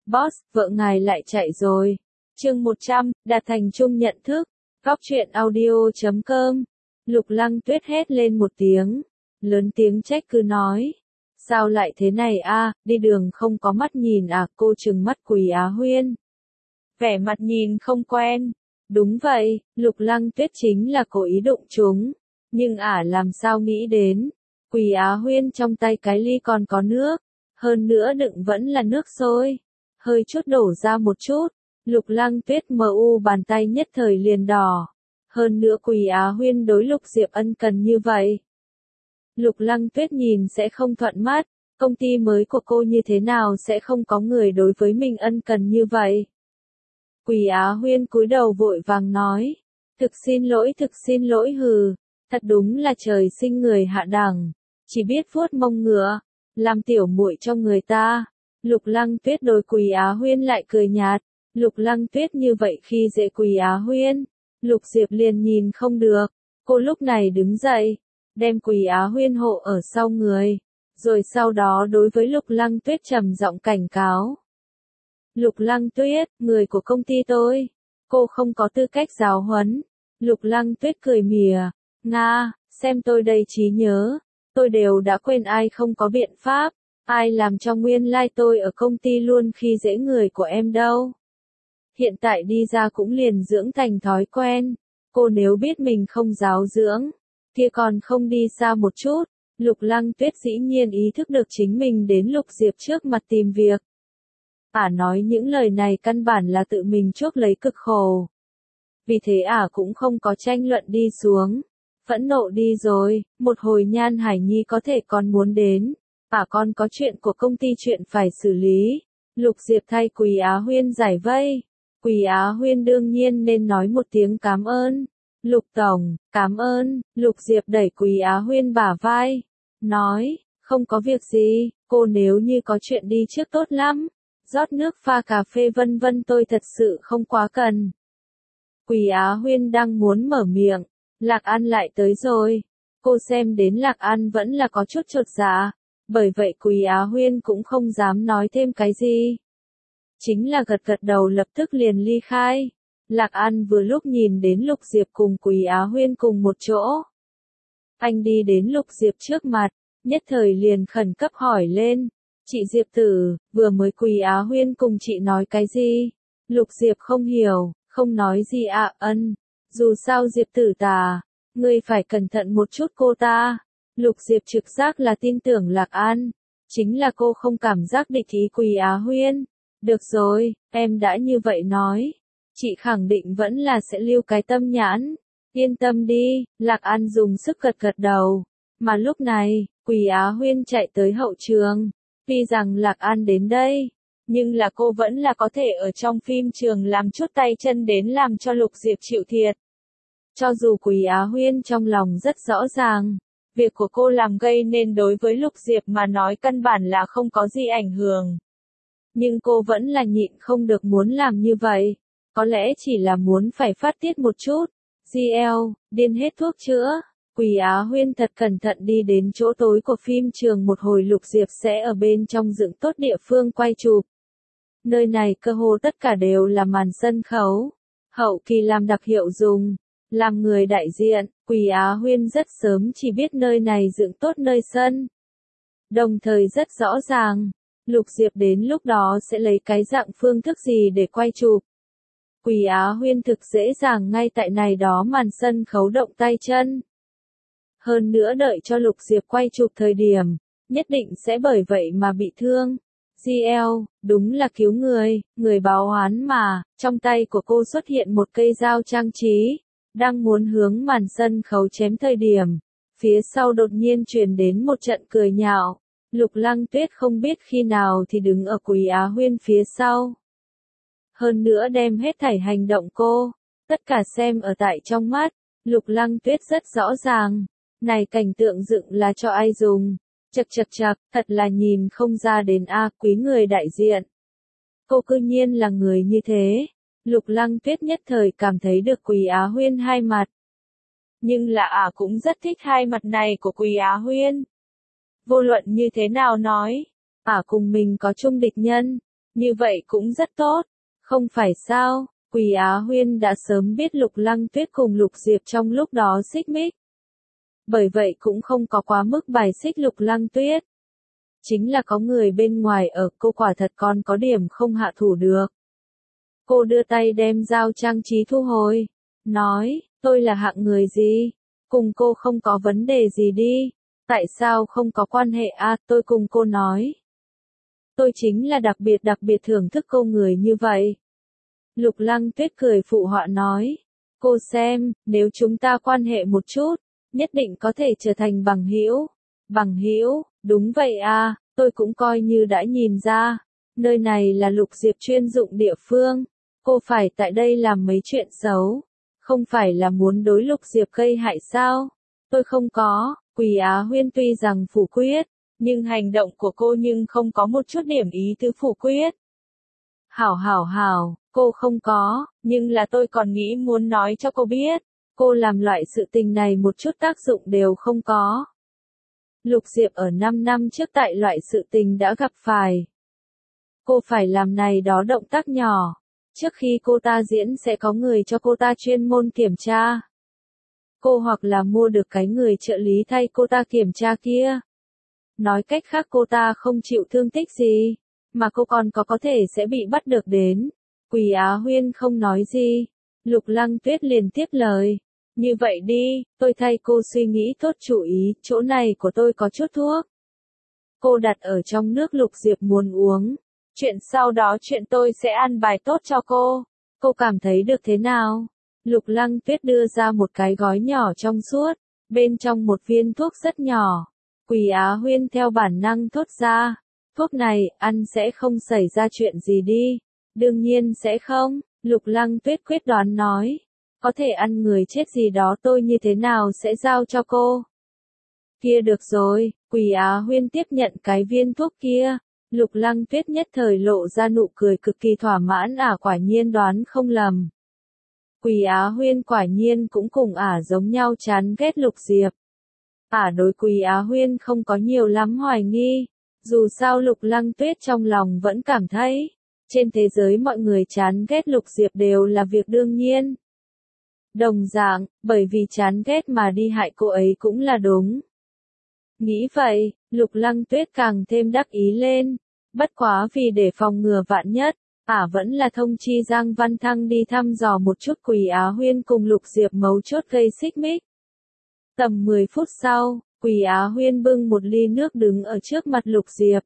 Boss, vợ ngài lại chạy rồi. Chương 100, đạt thành chung nhận thức. Góc truyện audio.com. Lục Lăng Tuyết hét lên một tiếng, lớn tiếng trách cứ nói. Sao lại thế này a, đi đường không có mắt nhìn à? Cô trừng mắt Quỳ Á Huyên. Vẻ mặt nhìn không quen. Đúng vậy, Lục Lăng Tuyết chính là cố ý đụng chúng. Nhưng làm sao nghĩ đến. Quỳ Á Huyên trong tay cái ly còn có nước. Hơn nữa đựng vẫn là nước sôi. Hơi chút đổ ra một chút. Lục Lăng Tuyết bàn tay nhất thời liền đỏ. Hơn nữa Quỳ Á Huyên đối Lục Diệp ân cần như vậy. Lục Lăng Tuyết nhìn sẽ không thuận mắt. Công ty mới của cô như thế nào sẽ không có người đối với mình ân cần như vậy. Quỳ Á Huyên cúi đầu vội vàng nói. Thực xin lỗi hừ. Thật đúng là trời sinh người hạ đẳng. Chỉ biết vuốt mông ngựa. Làm tiểu muội cho người ta. Lục Lăng Tuyết đối Quỳ Á Huyên lại cười nhạt. Lục Lăng Tuyết như vậy khi dễ Quỳ Á Huyên. Lục Diệp liền nhìn không được. Cô lúc này đứng dậy. Đem Quỳ Á Huyên hộ ở sau người. Rồi sau đó đối với Lục Lăng Tuyết trầm giọng cảnh cáo. Lục Lăng Tuyết, người của công ty tôi. Cô không có tư cách giáo huấn. Lục Lăng Tuyết cười mỉa. Nga, xem tôi đây trí nhớ. Tôi đều đã quên ai không có biện pháp. Ai làm cho nguyên lai tôi ở công ty luôn khi dễ người của em đâu. Hiện tại đi ra cũng liền dưỡng thành thói quen. Cô nếu biết mình không giáo dưỡng, kia còn không đi xa một chút. Lục Lăng Tuyết dĩ nhiên ý thức được chính mình đến Lục Diệp trước mặt tìm việc. Nói những lời này căn bản là tự mình chuốc lấy cực khổ. Vì thế cũng không có tranh luận đi xuống. Phẫn nộ đi rồi, một hồi Nhan Hải Nhi có thể còn muốn đến. Con có chuyện của công ty chuyện phải xử lý. Lục Diệp thay Quỳ Á Huyên giải vây. Quỳ Á Huyên đương nhiên nên nói một tiếng cảm ơn. Lục Tổng, cảm ơn. Lục Diệp đẩy Quỳ Á Huyên bả vai. Nói, không có việc gì, cô nếu như có chuyện đi trước tốt lắm. Rót nước pha cà phê vân vân tôi thật sự không quá cần. Quỳ Á Huyên đang muốn mở miệng. Lạc An lại tới rồi. Cô xem đến Lạc An vẫn là có chút chột dạ. Bởi vậy Quỳ Á Huyên cũng không dám nói thêm cái gì. Chính là gật gật đầu lập tức liền ly khai. Lạc An vừa lúc nhìn đến Lục Diệp cùng Quỳ Á Huyên cùng một chỗ. Anh đi đến Lục Diệp trước mặt, nhất thời liền khẩn cấp hỏi lên. Chị Diệp tử, vừa mới Quỳ Á Huyên cùng chị nói cái gì? Lục Diệp không hiểu, không nói gì ân. Dù sao Diệp tử ngươi phải cẩn thận một chút cô ta. Lục Diệp trực giác là tin tưởng Lạc An. Chính là cô không cảm giác địch ý Quỳ Á Huyên. Được rồi, em đã như vậy nói. Chị khẳng định vẫn là sẽ lưu cái tâm nhãn. Yên tâm đi, Lạc An dùng sức gật gật đầu. Mà lúc này, Quỳ Á Huyên chạy tới hậu trường. Tuy rằng Lạc An đến đây, nhưng là cô vẫn là có thể ở trong phim trường làm chút tay chân đến làm cho Lục Diệp chịu thiệt. Cho dù Quỳ Á Huyên trong lòng rất rõ ràng, việc của cô làm gây nên đối với Lục Diệp mà nói căn bản là không có gì ảnh hưởng. Nhưng cô vẫn là nhịn không được muốn làm như vậy. Có lẽ chỉ là muốn phải phát tiết một chút. GL, điên hết thuốc chữa. Quỳ Á Huyên thật cẩn thận đi đến chỗ tối của phim trường một hồi Lục Diệp sẽ ở bên trong dựng tốt địa phương quay chụp. Nơi này cơ hồ tất cả đều là màn sân khấu. Hậu kỳ làm đặc hiệu dùng. Làm người đại diện, Quỳ Á Huyên rất sớm chỉ biết nơi này dựng tốt nơi sân. Đồng thời rất rõ ràng, Lục Diệp đến lúc đó sẽ lấy cái dạng phương thức gì để quay chụp. Quỳ Á Huyên thực dễ dàng ngay tại này đó màn sân khấu động tay chân. Hơn nữa đợi cho Lục Diệp quay chụp thời điểm, nhất định sẽ bởi vậy mà bị thương. GL, đúng là cứu người báo oán mà, trong tay của cô xuất hiện một cây dao trang trí, đang muốn hướng màn sân khấu chém thời điểm. Phía sau đột nhiên truyền đến một trận cười nhạo. Lục Lăng Tuyết không biết khi nào thì đứng ở Quỳ Á Huyên phía sau. Hơn nữa đem hết thảy hành động cô, tất cả xem ở tại trong mắt. Lục Lăng Tuyết rất rõ ràng. Này cảnh tượng dựng là cho ai dùng. Chật, thật là nhìn không ra đến quý người đại diện. Cô cư nhiên là người như thế. Lục Lăng Tuyết nhất thời cảm thấy được Quỳ Á Huyên hai mặt. Nhưng là cũng rất thích hai mặt này của Quỳ Á Huyên. Vô luận như thế nào nói, cùng mình có chung địch nhân, Như vậy cũng rất tốt, không phải sao? Quỳ Á Huyên đã sớm biết Lục Lăng Tuyết cùng Lục Diệp trong lúc đó xích mích. Bởi vậy cũng không có quá mức bài xích Lục Lăng Tuyết. Chính là có người bên ngoài ở, cô quả thật còn có điểm không hạ thủ được. Cô đưa tay đem dao trang trí thu hồi, nói, tôi là hạng người gì? Cùng cô không có vấn đề gì đi. Tại sao không có quan hệ à, tôi cùng cô nói. Tôi chính là đặc biệt thưởng thức cô người như vậy. Lục Lăng Tuyết cười phụ họa nói, cô xem, nếu chúng ta quan hệ một chút, nhất định có thể trở thành bằng hữu. Bằng hữu, đúng vậy à, tôi cũng coi như đã nhìn ra. Nơi này là Lục Diệp chuyên dụng địa phương. Cô phải tại đây làm mấy chuyện xấu. Không phải là muốn đối Lục Diệp gây hại sao? Tôi không có. Quỳ Á Huyên tuy rằng phủ quyết, nhưng hành động của cô nhưng không có một chút điểm ý tứ phủ quyết. Hảo, cô không có, nhưng là tôi còn nghĩ muốn nói cho cô biết, cô làm loại sự tình này một chút tác dụng đều không có. Lục Diệp ở 5 năm trước tại loại sự tình đã gặp phải. Cô phải làm này đó động tác nhỏ. Trước khi cô ta diễn sẽ có người cho cô ta chuyên môn kiểm tra. Cô hoặc là mua được cái người trợ lý thay cô ta kiểm tra kia. Nói cách khác cô ta không chịu thương tích gì, mà cô còn có thể sẽ bị bắt được đến. Quỳ Á Huyên không nói gì. Lục Lăng Tuyết liền tiếp lời. Như vậy đi, tôi thay cô suy nghĩ tốt chủ ý, chỗ này của tôi có chút thuốc. Cô đặt ở trong nước Lục Diệp muốn uống. Chuyện sau đó chuyện tôi sẽ ăn bài tốt cho cô. Cô cảm thấy được thế nào? Lục Lăng Tuyết đưa ra một cái gói nhỏ trong suốt, bên trong một viên thuốc rất nhỏ. Quỳ Á Huyên theo bản năng thốt ra. Thuốc này, ăn sẽ không xảy ra chuyện gì đi. Đương nhiên sẽ không, Lục Lăng Tuyết quyết đoán nói. Có thể ăn người chết gì đó tôi như thế nào sẽ giao cho cô. Kia được rồi, Quỳ Á Huyên tiếp nhận cái viên thuốc kia. Lục Lăng Tuyết nhất thời lộ ra nụ cười cực kỳ thỏa mãn quả nhiên đoán không lầm. Quỳ Á Huyên quả nhiên cũng cùng giống nhau chán ghét Lục Diệp. Đối Quỳ Á Huyên không có nhiều lắm hoài nghi. Dù sao Lục Lăng Tuyết trong lòng vẫn cảm thấy, trên thế giới mọi người chán ghét Lục Diệp đều là việc đương nhiên. Đồng dạng, bởi vì chán ghét mà đi hại cô ấy cũng là đúng. Nghĩ vậy, Lục Lăng Tuyết càng thêm đắc ý lên. Bất quá vì để phòng ngừa vạn nhất, vẫn là thông chi Giang Văn Thăng đi thăm dò một chút Quỳ Á Huyên cùng Lục Diệp mấu chốt gây xích mích. Tầm 10 phút sau, Quỳ Á Huyên bưng một ly nước đứng ở trước mặt Lục Diệp.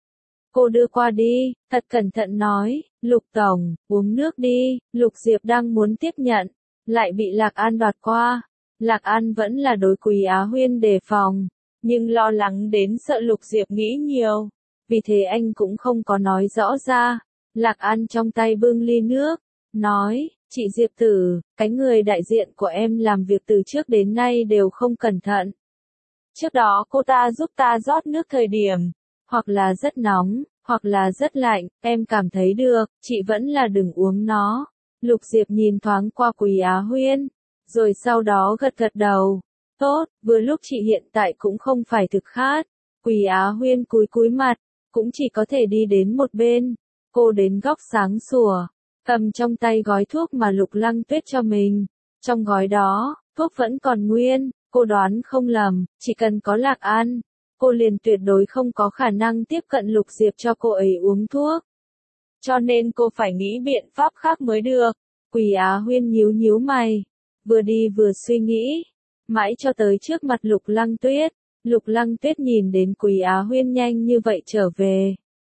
Cô đưa qua đi, thật cẩn thận nói, Lục Tổng, uống nước đi. Lục Diệp đang muốn tiếp nhận, lại bị Lạc An đoạt qua. Lạc An vẫn là đối Quỳ Á Huyên đề phòng, nhưng lo lắng đến sợ Lục Diệp nghĩ nhiều. Vì thế anh cũng không có nói rõ ra. Lạc An trong tay bưng ly nước, nói, chị Diệp Tử, cái người đại diện của em làm việc từ trước đến nay đều không cẩn thận. Trước đó cô ta giúp ta rót nước thời điểm, hoặc là rất nóng, hoặc là rất lạnh, em cảm thấy được, chị vẫn là đừng uống nó. Lục Diệp nhìn thoáng qua Quỳ Á Huyên, rồi sau đó gật gật đầu. Tốt, vừa lúc chị hiện tại cũng không phải thực khát. Quỳ Á Huyên cúi mặt, cũng chỉ có thể đi đến một bên. Cô đến góc sáng sủa, cầm trong tay gói thuốc mà Lục Lăng Tuyết cho mình. Trong gói đó, thuốc vẫn còn nguyên, cô đoán không lầm, chỉ cần có Lạc An, cô liền tuyệt đối không có khả năng tiếp cận Lục Diệp cho cô ấy uống thuốc. Cho nên cô phải nghĩ biện pháp khác mới được. Quỳ Á Huyên nhíu mày, vừa đi vừa suy nghĩ, mãi cho tới trước mặt Lục Lăng Tuyết. Lục Lăng Tuyết nhìn đến Quỳ Á Huyên nhanh như vậy trở về.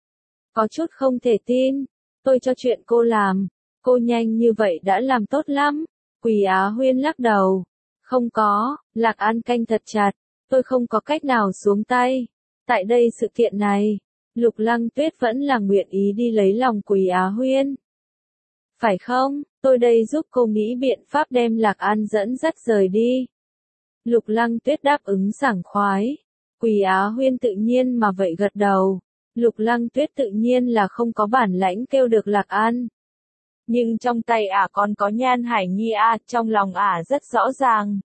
Có chút không thể tin, tôi cho chuyện cô làm, cô nhanh như vậy đã làm tốt lắm. Quỳ Á Huyên lắc đầu, không có, Lạc An canh thật chặt, tôi không có cách nào xuống tay. Tại đây sự kiện này, Lục Lăng Tuyết vẫn là nguyện ý đi lấy lòng Quỳ Á Huyên. Phải không, tôi đây giúp cô nghĩ biện pháp đem Lạc An dẫn dắt rời đi. Lục Lăng Tuyết đáp ứng sảng khoái. Quỳ Á Huyên tự nhiên mà vậy gật đầu. Lục Lăng Tuyết tự nhiên là không có bản lãnh kêu được Lạc An. Nhưng trong tay còn có Nhan Hải Nhi trong lòng rất rõ ràng.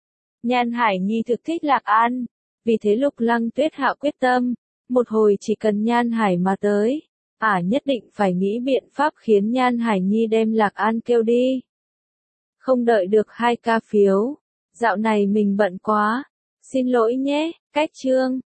Nhan Hải Nhi thực thích Lạc An. Vì thế Lục Lăng Tuyết hạ quyết tâm, một hồi chỉ cần Nhan Hải mà tới, Nhất định phải nghĩ biện pháp khiến Nhan Hải Nhi đem Lạc An kêu đi. Không đợi được 2 ca phiếu. Dạo này mình bận quá. Xin lỗi nhé, cách chương.